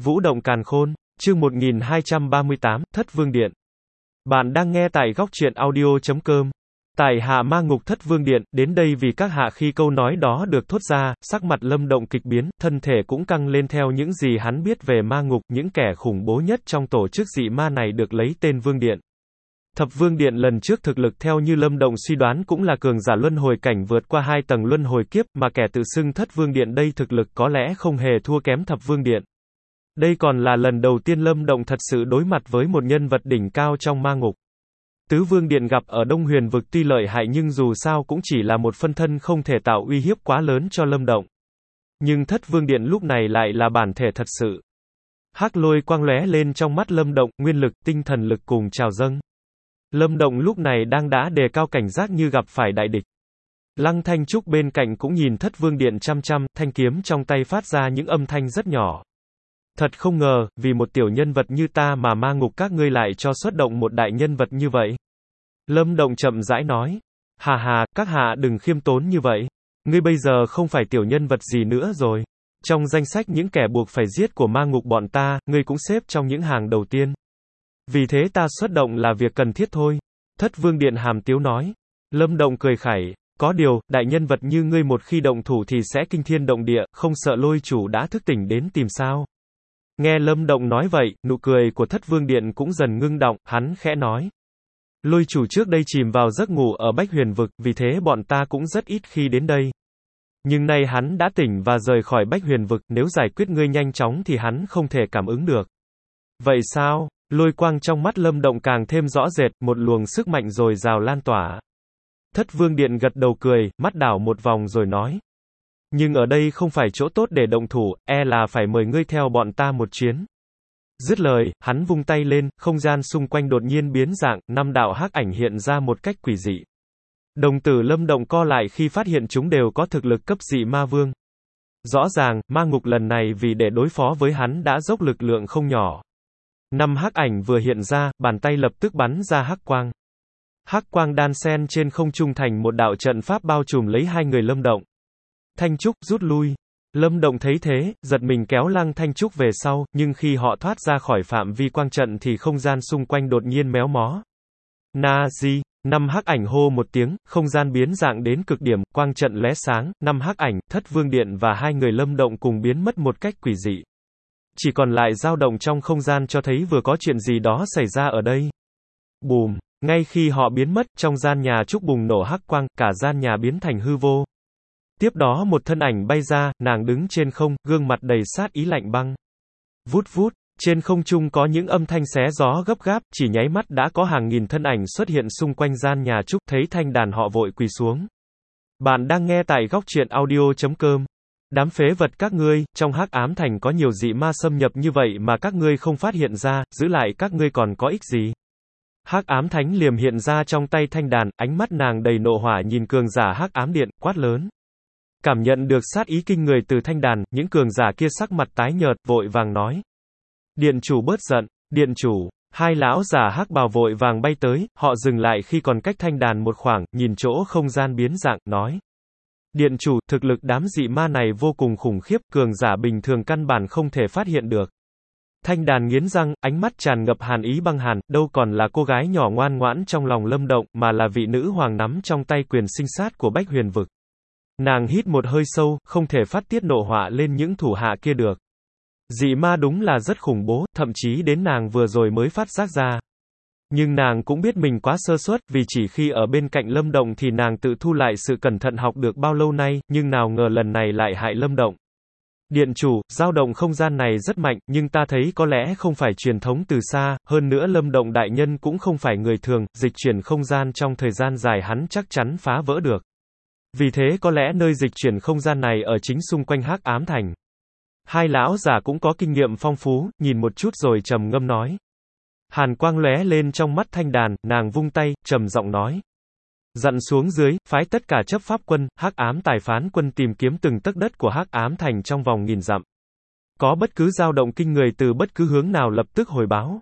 Vũ động càn khôn, chương 1238, Thất Vương Điện. Bạn đang nghe tại góc truyện audio.com. Tại Hạ Ma Ngục Thất Vương Điện, đến đây vì các hạ. Khi câu nói đó được thốt ra, sắc mặt Lâm Động kịch biến, thân thể cũng căng lên theo những gì hắn biết về ma ngục, những kẻ khủng bố nhất trong tổ chức dị ma này được lấy tên Vương Điện. Thập Vương Điện lần trước thực lực theo như Lâm Động suy đoán cũng là cường giả luân hồi cảnh vượt qua 2 tầng luân hồi kiếp, mà kẻ tự xưng Thất Vương Điện đây thực lực có lẽ không hề thua kém Thập Vương Điện. Đây còn là lần đầu tiên Lâm Động thật sự đối mặt với một nhân vật đỉnh cao trong ma ngục. Tứ Vương Điện gặp ở Đông Huyền vực tuy lợi hại nhưng dù sao cũng chỉ là một phân thân không thể tạo uy hiếp quá lớn cho Lâm Động. Nhưng Thất Vương Điện lúc này lại là bản thể thật sự. Hắc lôi quang lóe lên trong mắt Lâm Động, nguyên lực, tinh thần lực cùng trào dâng. Lâm Động lúc này đang đã đề cao cảnh giác như gặp phải đại địch. Lăng Thanh Trúc bên cạnh cũng nhìn Thất Vương Điện chăm chăm, thanh kiếm trong tay phát ra những âm thanh rất nhỏ. Thật không ngờ, vì một tiểu nhân vật như ta mà ma ngục các ngươi lại cho xuất động một đại nhân vật như vậy. Lâm Động chậm rãi nói. Hà hà, các hạ đừng khiêm tốn như vậy. Ngươi bây giờ không phải tiểu nhân vật gì nữa rồi. Trong danh sách những kẻ buộc phải giết của ma ngục bọn ta, ngươi cũng xếp trong những hàng đầu tiên. Vì thế ta xuất động là việc cần thiết thôi. Thất Vương Điện hàm tiếu nói. Lâm Động cười khẩy. Có điều, đại nhân vật như ngươi một khi động thủ thì sẽ kinh thiên động địa, không sợ lôi chủ đã thức tỉnh đến tìm sao. Nghe Lâm Động nói vậy, nụ cười của Thất Vương Điện cũng dần ngưng đọng, hắn khẽ nói. Lôi chủ trước đây chìm vào giấc ngủ ở Bách Huyền vực, vì thế bọn ta cũng rất ít khi đến đây. Nhưng nay hắn đã tỉnh và rời khỏi Bách Huyền vực, nếu giải quyết ngươi nhanh chóng thì hắn không thể cảm ứng được. Vậy sao? Lôi quang trong mắt Lâm Động càng thêm rõ rệt, một luồng sức mạnh dồi dào lan tỏa. Thất Vương Điện gật đầu cười, mắt đảo một vòng rồi nói. Nhưng ở đây không phải chỗ tốt để động thủ, e là phải mời ngươi theo bọn ta một chuyến. Dứt lời, hắn vung tay lên, không gian xung quanh đột nhiên biến dạng, 5 đạo hắc ảnh hiện ra một cách quỷ dị. Đồng tử Lâm Động co lại khi phát hiện chúng đều có thực lực cấp dị ma vương. Rõ ràng, ma ngục lần này vì để đối phó với hắn đã dốc lực lượng không nhỏ. 5 hắc ảnh vừa hiện ra, bàn tay lập tức bắn ra hắc quang. Hắc quang đan xen trên không trung thành một đạo trận pháp bao trùm lấy hai người Lâm Động. Thanh Trúc rút lui. Lâm Động thấy thế, giật mình kéo Lăng Thanh Trúc về sau, nhưng khi họ thoát ra khỏi phạm vi quang trận thì không gian xung quanh đột nhiên méo mó. Na-di, 5 hắc ảnh hô một tiếng, không gian biến dạng đến cực điểm, quang trận lóe sáng, 5 hắc ảnh, Thất Vương Điện và hai người Lâm Động cùng biến mất một cách quỷ dị. Chỉ còn lại dao động trong không gian cho thấy vừa có chuyện gì đó xảy ra ở đây. Bùm, ngay khi họ biến mất, trong gian nhà Trúc bùng nổ hắc quang, cả gian nhà biến thành hư vô. Tiếp đó một thân ảnh bay ra, nàng đứng trên không, gương mặt đầy sát ý lạnh băng. Vút vút, trên không trung có những âm thanh xé gió gấp gáp, chỉ nháy mắt đã có hàng nghìn thân ảnh xuất hiện xung quanh gian nhà Trúc, thấy thanh đàn họ vội quỳ xuống. Bạn đang nghe tại góc truyện audio.com. Đám phế vật các ngươi, trong Hắc Ám Thành có nhiều dị ma xâm nhập như vậy mà các ngươi không phát hiện ra, giữ lại các ngươi còn có ích gì? Hắc Ám Thánh Liềm hiện ra trong tay thanh đàn, ánh mắt nàng đầy nộ hỏa nhìn cường giả Hắc Ám Điện, quát lớn. Cảm nhận được sát ý kinh người từ thanh đàn, những cường giả kia sắc mặt tái nhợt, vội vàng nói. Điện chủ bớt giận, điện chủ. Hai lão giả hắc bào vội vàng bay tới, họ dừng lại khi còn cách thanh đàn một khoảng, nhìn chỗ không gian biến dạng, nói. Điện chủ, thực lực đám dị ma này vô cùng khủng khiếp, cường giả bình thường căn bản không thể phát hiện được. Thanh đàn nghiến răng, ánh mắt tràn ngập hàn ý băng hàn, đâu còn là cô gái nhỏ ngoan ngoãn trong lòng Lâm Động, mà là vị nữ hoàng nắm trong tay quyền sinh sát của Bách Huyền vực. Nàng hít một hơi sâu, không thể phát tiết nộ hỏa lên những thủ hạ kia được. Dị ma đúng là rất khủng bố, thậm chí đến nàng vừa rồi mới phát giác ra. Nhưng nàng cũng biết mình quá sơ suất, vì chỉ khi ở bên cạnh Lâm Động thì nàng tự thu lại sự cẩn thận học được bao lâu nay, nhưng nào ngờ lần này lại hại Lâm Động. Điện chủ, dao động không gian này rất mạnh, nhưng ta thấy có lẽ không phải truyền thống từ xa, hơn nữa Lâm Động đại nhân cũng không phải người thường, dịch chuyển không gian trong thời gian dài hắn chắc chắn phá vỡ được. Vì thế có lẽ nơi dịch chuyển không gian này ở chính xung quanh Hắc Ám Thành. Hai lão già cũng có kinh nghiệm phong phú, nhìn một chút rồi trầm ngâm nói. Hàn quang lóe lên trong mắt thanh đàn, nàng vung tay, trầm giọng nói. Dặn xuống dưới, phái tất cả chấp pháp quân, Hắc Ám Tài Phán quân tìm kiếm từng tấc đất của Hắc Ám Thành trong vòng 1000 dặm. Có bất cứ dao động kinh người từ bất cứ hướng nào lập tức hồi báo.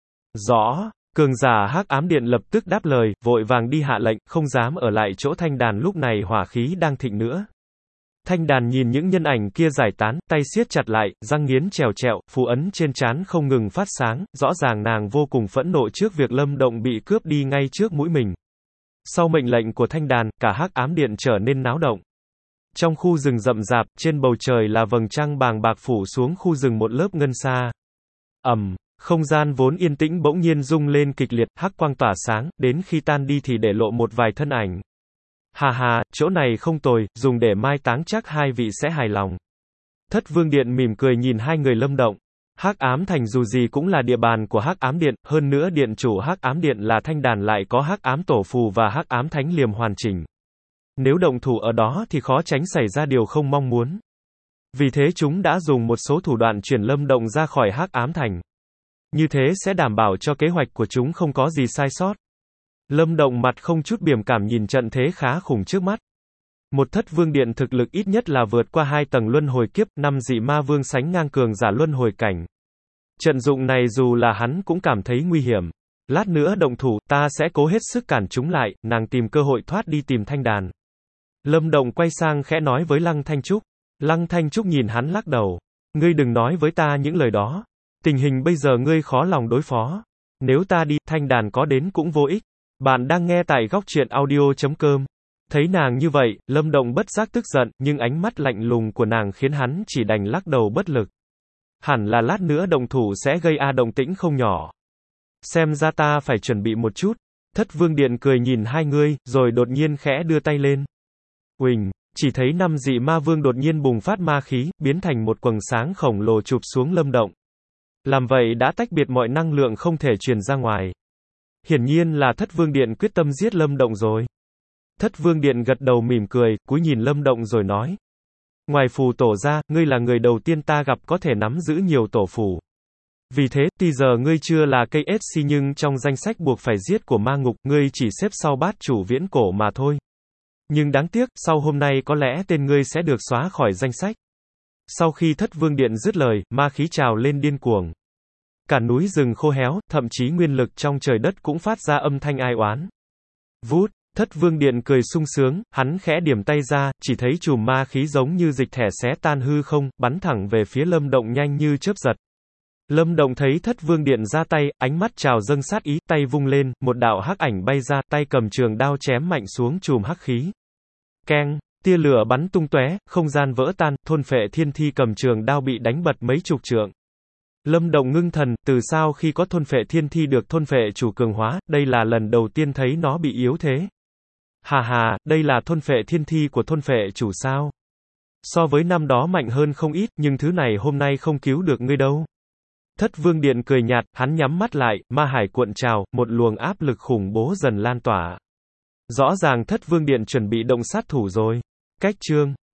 Rõ, cường giả Hắc Ám Điện lập tức đáp lời, vội vàng đi hạ lệnh, không dám ở lại chỗ thanh đàn lúc này hỏa khí đang thịnh nữa. Thanh đàn nhìn những nhân ảnh kia giải tán, tay siết chặt lại, răng nghiến trèo trẹo, phù ấn trên trán không ngừng phát sáng, rõ ràng nàng vô cùng phẫn nộ trước việc Lâm Động bị cướp đi ngay trước mũi mình. Sau mệnh lệnh của thanh đàn, cả Hắc Ám Điện trở nên náo động. Trong khu rừng rậm rạp, trên bầu trời là vầng trăng bàng bạc phủ xuống khu rừng một lớp ngân sa. Không gian vốn yên tĩnh bỗng nhiên rung lên kịch liệt, hắc quang tỏa sáng, đến khi tan đi thì để lộ một vài thân ảnh. Hà hà, chỗ này không tồi, dùng để mai táng chắc hai vị sẽ hài lòng. Thất Vương Điện mỉm cười nhìn hai người Lâm Động. Hắc Ám Thành dù gì cũng là địa bàn của Hắc Ám Điện, hơn nữa điện chủ Hắc Ám Điện là thanh đàn lại có Hắc Ám Tổ Phù và Hắc Ám Thánh Liềm hoàn chỉnh. Nếu động thủ ở đó thì khó tránh xảy ra điều không mong muốn. Vì thế chúng đã dùng một số thủ đoạn chuyển Lâm Động ra khỏi Hắc Ám Thành. Như thế sẽ đảm bảo cho kế hoạch của chúng không có gì sai sót. Lâm Động mặt không chút biểu cảm nhìn trận thế khá khủng trước mắt. Một Thất Vương Điện thực lực ít nhất là vượt qua 2 tầng luân hồi kiếp, 5 dị ma vương sánh ngang cường giả luân hồi cảnh. Trận dụng này dù là hắn cũng cảm thấy nguy hiểm. Lát nữa động thủ, ta sẽ cố hết sức cản chúng lại, nàng tìm cơ hội thoát đi tìm thanh đàn. Lâm Động quay sang khẽ nói với Lăng Thanh Trúc. Lăng Thanh Trúc nhìn hắn lắc đầu. Ngươi đừng nói với ta những lời đó. Tình hình bây giờ ngươi khó lòng đối phó. Nếu ta đi, thanh đàn có đến cũng vô ích. Bạn đang nghe tại góc truyện audio.com. Thấy nàng như vậy, Lâm Động bất giác tức giận, nhưng ánh mắt lạnh lùng của nàng khiến hắn chỉ đành lắc đầu bất lực. Hẳn là lát nữa động thủ sẽ gây động tĩnh không nhỏ. Xem ra ta phải chuẩn bị một chút. Thất Vương Điện cười nhìn hai người, rồi đột nhiên khẽ đưa tay lên. Uỳnh, chỉ thấy 5 dị ma vương đột nhiên bùng phát ma khí, biến thành một quầng sáng khổng lồ chụp xuống Lâm Động. Làm vậy đã tách biệt mọi năng lượng không thể truyền ra ngoài. Hiển nhiên là Thất Vương Điện quyết tâm giết Lâm Động rồi. Thất Vương Điện gật đầu mỉm cười, cúi nhìn Lâm Động rồi nói. Ngoài phù tổ ra, ngươi là người đầu tiên ta gặp có thể nắm giữ nhiều tổ phù. Vì thế, tuy giờ ngươi chưa là cây SC nhưng trong danh sách buộc phải giết của ma ngục, ngươi chỉ xếp sau bát chủ viễn cổ mà thôi. Nhưng đáng tiếc, sau hôm nay có lẽ tên ngươi sẽ được xóa khỏi danh sách. Sau khi Thất Vương Điện dứt lời, ma khí trào lên điên cuồng. Cả núi rừng khô héo, thậm chí nguyên lực trong trời đất cũng phát ra âm thanh ai oán. Vút, Thất Vương Điện cười sung sướng, hắn khẽ điểm tay ra, chỉ thấy chùm ma khí giống như dịch thể xé tan hư không, bắn thẳng về phía Lâm Động nhanh như chớp giật. Lâm Động thấy Thất Vương Điện ra tay, ánh mắt trào dâng sát ý, tay vung lên, một đạo hắc ảnh bay ra, tay cầm trường đao chém mạnh xuống chùm hắc khí. Keng, tia lửa bắn tung tóe, không gian vỡ tan, thôn phệ thiên thi cầm trường đao bị đánh bật mấy chục trượng. Lâm Động ngưng thần, từ sau khi có thôn phệ thiên thi được thôn phệ chủ cường hóa, đây là lần đầu tiên thấy nó bị yếu thế. Hà hà, đây là thôn phệ thiên thi của thôn phệ chủ sao? So với năm đó mạnh hơn không ít, nhưng thứ này hôm nay không cứu được ngươi đâu. Thất Vương Điện cười nhạt, hắn nhắm mắt lại, ma hải cuộn trào, một luồng áp lực khủng bố dần lan tỏa. Rõ ràng Thất Vương Điện chuẩn bị động sát thủ rồi. Cách chương